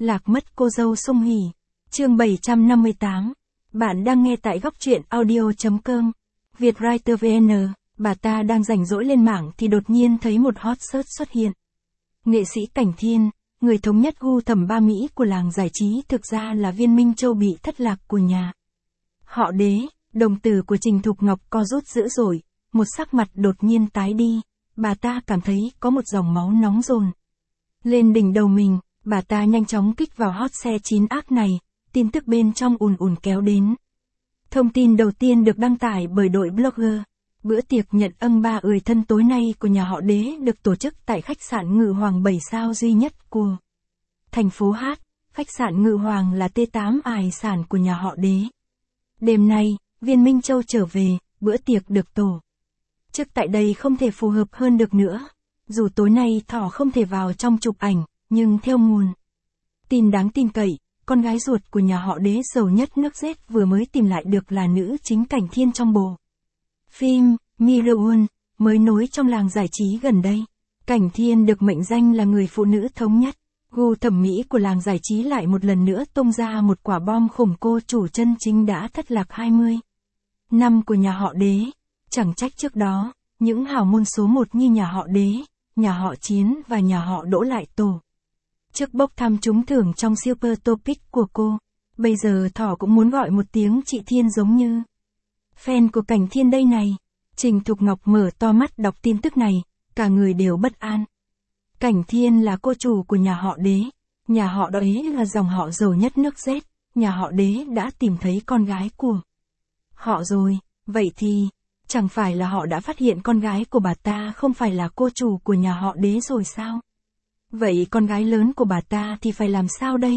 Lạc mất cô dâu Song Hỷ. Chương 758. Bạn đang nghe tại góc truyện audio.com. Vietwriter VN. Bà ta đang rảnh rỗi lên mạng thì đột nhiên thấy một hot search xuất hiện. Nghệ sĩ Cảnh Thiên, người thống nhất gu thẩm ba Mỹ của làng giải trí, thực ra là Viên Minh Châu bị thất lạc của nhà họ Đế. Đồng tử của Trình Thục Ngọc co rút dữ dội, một sắc mặt đột nhiên tái đi. Bà ta cảm thấy có một dòng máu nóng dồn lên đỉnh đầu mình. Bà ta nhanh chóng kích vào hot xe 9 ác này, tin tức bên trong ùn ùn kéo đến. Thông tin đầu tiên được đăng tải bởi đội blogger. Bữa tiệc nhận ân ba người thân tối nay của nhà họ Đế được tổ chức tại khách sạn Ngự Hoàng 7 sao duy nhất của thành phố Hát. Khách sạn Ngự Hoàng là T8 hải sản của nhà họ Đế. Đêm nay, Viên Minh Châu trở về, bữa tiệc được tổ chức tại đây không thể phù hợp hơn được nữa. Dù tối nay Thỏ không thể vào trong chụp ảnh, nhưng theo nguồn tin đáng tin cậy, con gái ruột của nhà họ Đế giàu nhất nước Z vừa mới tìm lại được là nữ chính Cảnh Thiên trong bộ phim Miraun mới nối trong làng giải trí gần đây. Cảnh Thiên được mệnh danh là người phụ nữ thống nhất gu thẩm mỹ của làng giải trí lại một lần nữa tung ra một quả bom khủng. Cô chủ chân chính đã thất lạc 20 năm của nhà họ Đế. Chẳng trách trước đó, những hào môn số 1 như nhà họ Đế, nhà họ Chiến và nhà họ Đỗ lại tổ chức bốc thăm trúng thưởng trong Super Topic của cô. Bây giờ Thỏ cũng muốn gọi một tiếng chị Thiên giống như fan của Cảnh Thiên đây này. Trình Thục Ngọc mở to mắt đọc tin tức này, cả người đều bất an. Cảnh Thiên là cô chủ của nhà họ Đế. Nhà họ Đế là dòng họ giàu nhất nước Z. Nhà họ Đế đã tìm thấy con gái của họ rồi. Vậy thì, chẳng phải là họ đã phát hiện con gái của bà ta không phải là cô chủ của nhà họ Đế rồi sao? Vậy con gái lớn của bà ta thì phải làm sao đây?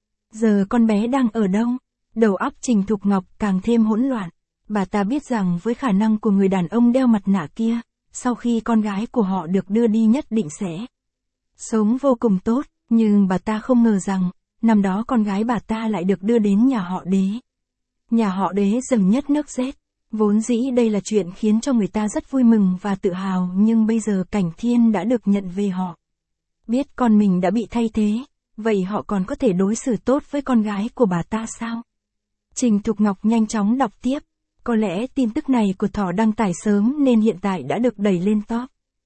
Giờ con bé đang ở đâu? Đầu óc Trình Thục Ngọc càng thêm hỗn loạn. Bà ta biết rằng với khả năng của người đàn ông đeo mặt nạ kia, sau khi con gái của họ được đưa đi nhất định sẽ sống vô cùng tốt, nhưng bà ta không ngờ rằng, năm đó con gái bà ta lại được đưa đến nhà họ Đế. Nhà họ Đế giàu nhất nước Z. Vốn dĩ đây là chuyện khiến cho người ta rất vui mừng và tự hào, nhưng bây giờ Cảnh Thiên đã được nhận về họ biết con mình đã bị thay thế, vậy họ còn có thể đối xử tốt với con gái của bà ta sao? Trình Thục Ngọc nhanh chóng đọc tiếp. Có lẽ tin tức này của Thỏ đăng tải sớm nên hiện tại đã được đẩy lên top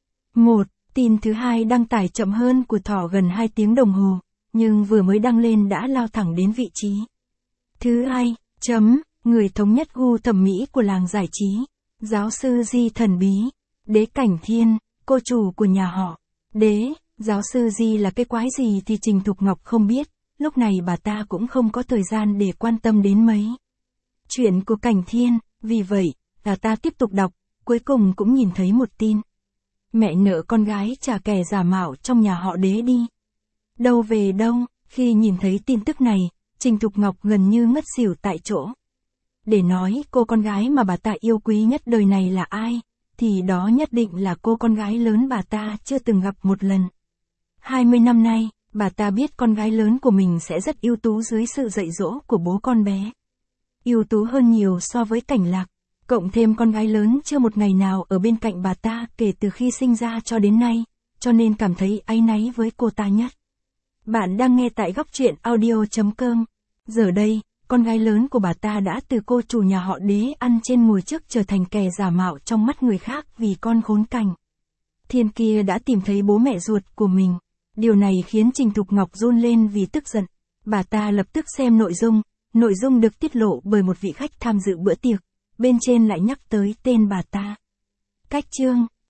1. Tin thứ hai đăng tải chậm hơn của Thỏ gần 2 tiếng đồng hồ, nhưng vừa mới đăng lên đã lao thẳng đến vị trí thứ 2. Người thống nhất gu thẩm mỹ của làng giải trí. Giáo sư Di thần bí. Đế Cảnh Thiên, cô chủ của nhà họ Đế. Giáo sư Di là cái quái gì thì Trình Thục Ngọc không biết. Lúc này bà ta cũng không có thời gian để quan tâm đến mấy chuyện của Cảnh Thiên. Vì vậy, bà ta tiếp tục đọc, cuối cùng cũng nhìn thấy một tin. Mẹ nợ con gái trả kẻ giả mạo trong nhà họ Đế đi. Đâu về đâu? Khi nhìn thấy tin tức này, Trình Thục Ngọc gần như ngất xỉu tại chỗ. Để nói cô con gái mà bà ta yêu quý nhất đời này là ai, thì đó nhất định là cô con gái lớn bà ta chưa từng gặp một lần. 20 năm nay, bà ta biết con gái lớn của mình sẽ rất ưu tú dưới sự dạy dỗ của bố con bé. Ưu tú hơn nhiều so với Cảnh Lạc, cộng thêm con gái lớn chưa một ngày nào ở bên cạnh bà ta kể từ khi sinh ra cho đến nay, cho nên cảm thấy áy náy với cô ta nhất. Bạn đang nghe tại góc truyện audio.com. Giờ đây, con gái lớn của bà ta đã từ cô chủ nhà họ Đế ăn trên ngồi trước trở thành kẻ giả mạo trong mắt người khác vì con khốn Cảnh Thiên kia đã tìm thấy bố mẹ ruột của mình. Điều này khiến Trình Thục Ngọc run lên vì tức giận. Bà ta lập tức xem nội dung được tiết lộ bởi một vị khách tham dự bữa tiệc, bên trên lại nhắc tới tên bà ta. Cách chương,